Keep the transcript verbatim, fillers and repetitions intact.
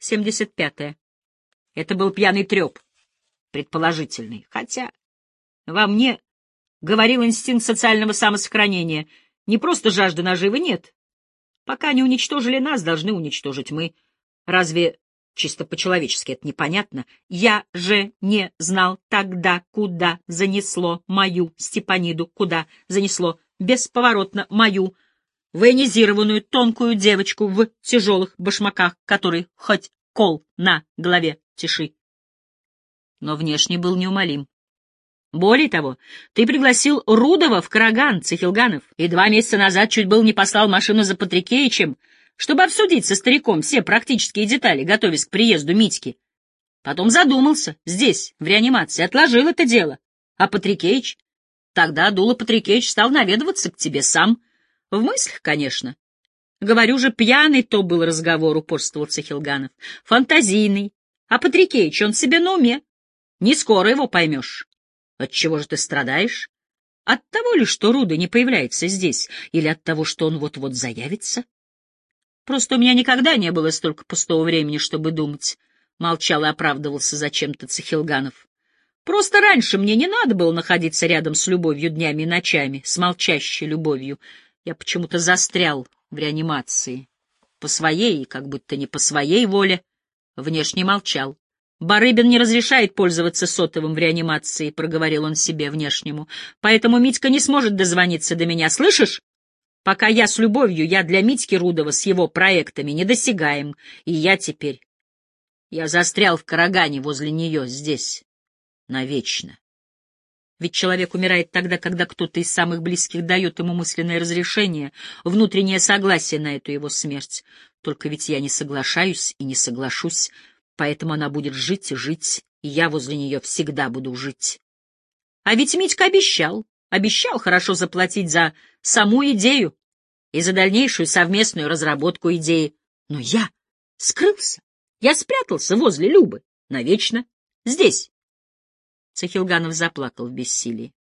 семьдесят пятое. Это был пьяный треп, предположительный. Хотя во мне говорил инстинкт социального самосохранения. Не просто жажда наживы, нет. Пока не уничтожили нас, должны уничтожить мы. Разве чисто по-человечески это непонятно? Я же не знал тогда, куда занесло мою Степаниду, куда занесло бесповоротно мою военизированную тонкую девочку в тяжелых башмаках, который хоть кол на голове тиши. Но внешне был неумолим. Более того, ты пригласил Рудова в Караган, Цихилганов, и два месяца назад чуть было не послал машину за Патрикеичем, чтобы обсудить со стариком все практические детали, готовясь к приезду Митьки. Потом задумался, здесь, в реанимации, отложил это дело. А Патрикеич? Тогда Дула Патрикеич стал наведываться к тебе сам. В мыслях, конечно. Говорю же, пьяный то был разговор, упорствовал Цихилганов. Фантазийный. А Патрикеич, он себе на уме. Не скоро его поймешь. Отчего же ты страдаешь? От того ли, что Руда не появляется здесь, или от того, что он вот-вот заявится? Просто у меня никогда не было столько пустого времени, чтобы думать. Молчал и оправдывался зачем-то Цихилганов. Просто раньше мне не надо было находиться рядом с любовью днями и ночами, с молчащей любовью. Я почему-то застрял в реанимации. По своей, как будто не по своей воле, внешне молчал. «Барыбин не разрешает пользоваться сотовым в реанимации», — проговорил он себе внешнему. «Поэтому Митька не сможет дозвониться до меня, слышишь? Пока я с любовью, я для Митьки Рудова с его проектами недосягаем, и я теперь... Я застрял в Карагане возле нее здесь, навечно. Ведь человек умирает тогда, когда кто-то из самых близких дает ему мысленное разрешение, внутреннее согласие на эту его смерть. Только ведь я не соглашаюсь и не соглашусь, поэтому она будет жить и жить, и я возле нее всегда буду жить. А ведь Митька обещал, обещал хорошо заплатить за саму идею и за дальнейшую совместную разработку идеи. Но я скрылся, я спрятался возле Любы, навечно, здесь. Цихилганов заплакал в бессилии.